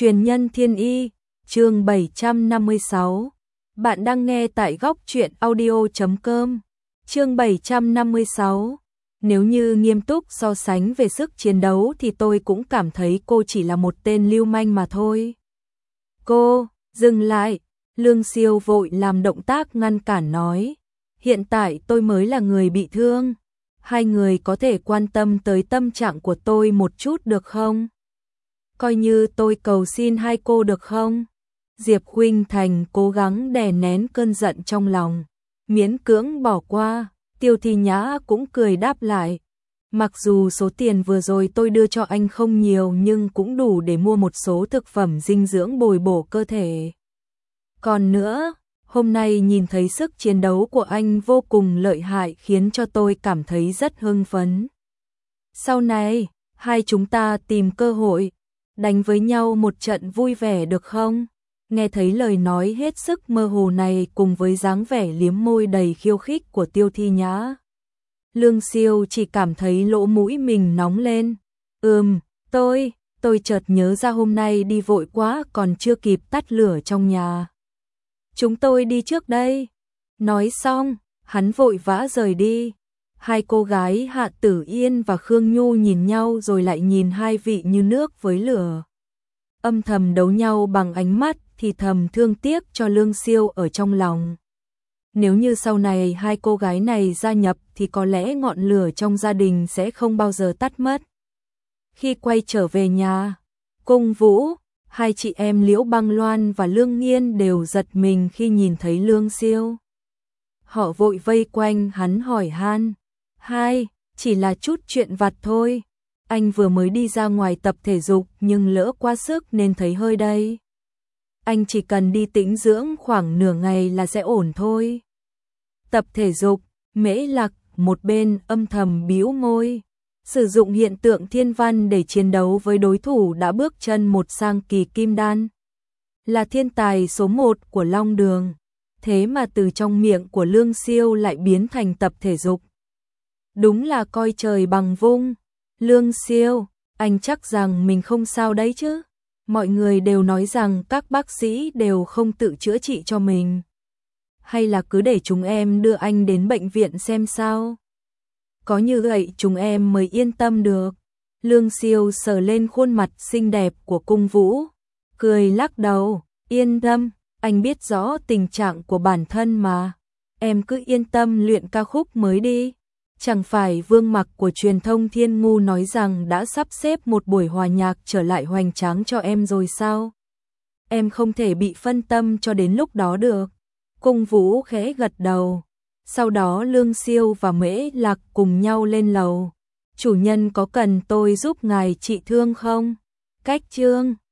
Truyền nhân thiên y, chương 756. Bạn đang nghe tại góc truyện audio.com. Chương 756. Nếu như nghiêm túc so sánh về sức chiến đấu thì tôi cũng cảm thấy cô chỉ là một tên lưu manh mà thôi. Cô, dừng lại. Lương Siêu vội làm động tác ngăn cản nói. Hiện tại tôi mới là người bị thương. Hai người có thể quan tâm tới tâm trạng của tôi một chút được không? Coi như tôi cầu xin hai cô được không? Diệp Khuynh Thành cố gắng đè nén cơn giận trong lòng, miễn cưỡng bỏ qua. Tiêu Thi Nhã cũng cười đáp lại. Mặc dù số tiền vừa rồi tôi đưa cho anh không nhiều nhưng cũng đủ để mua một số thực phẩm dinh dưỡng bồi bổ cơ thể. Còn nữa, hôm nay nhìn thấy sức chiến đấu của anh vô cùng lợi hại khiến cho tôi cảm thấy rất hưng phấn. Sau này, hai chúng ta tìm cơ hội đánh với nhau một trận vui vẻ được không? Nghe thấy lời nói hết sức mơ hồ này cùng với dáng vẻ liếm môi đầy khiêu khích của Tiêu Thi Nhã, Lương Siêu chỉ cảm thấy lỗ mũi mình nóng lên. Tôi chợt nhớ ra hôm nay đi vội quá còn chưa kịp tắt lửa trong nhà. Chúng tôi đi trước đây. Nói xong, hắn vội vã rời đi. Hai cô gái Hạ Tử Yên và Khương Nhu nhìn nhau rồi lại nhìn hai vị như nước với lửa. Âm thầm đấu nhau bằng ánh mắt thì thầm thương tiếc cho Lương Siêu ở trong lòng. Nếu như sau này hai cô gái này gia nhập thì có lẽ ngọn lửa trong gia đình sẽ không bao giờ tắt mất. Khi quay trở về nhà, Cung Vũ, hai chị em Liễu Băng Loan và Lương Nghiên đều giật mình khi nhìn thấy Lương Siêu. Họ vội vây quanh hắn hỏi han. Chỉ là chút chuyện vặt thôi. Anh vừa mới đi ra ngoài tập thể dục nhưng lỡ quá sức nên thấy hơi đây. Anh chỉ cần đi tĩnh dưỡng khoảng nửa ngày là sẽ ổn thôi. Tập thể dục, Mễ Lạc một bên âm thầm bĩu môi. Sử dụng hiện tượng thiên văn để chiến đấu với đối thủ đã bước chân một sang kỳ kim đan. Là thiên tài số 1 của Long Đường. Thế mà từ trong miệng của Lương Siêu lại biến thành tập thể dục. Đúng là coi trời bằng vung. Lương Siêu, anh chắc rằng mình không sao đấy chứ? Mọi người đều nói rằng các bác sĩ đều không tự chữa trị cho mình. Hay là cứ để chúng em đưa anh đến bệnh viện xem sao? Có như vậy chúng em mới yên tâm được. Lương Siêu sờ lên khuôn mặt xinh đẹp của Cung Vũ, cười lắc đầu, yên tâm, anh biết rõ tình trạng của bản thân mà. Em cứ yên tâm luyện ca khúc mới đi. Chẳng phải Vương Mặc của truyền thông Thiên Ngu nói rằng đã sắp xếp một buổi hòa nhạc trở lại hoành tráng cho em rồi sao? Em không thể bị phân tâm cho đến lúc đó được. Cung Vũ khẽ gật đầu. Sau đó Lương Siêu và Mễ Lạc cùng nhau lên lầu. Chủ nhân có cần tôi giúp ngài trị thương không? Cách chương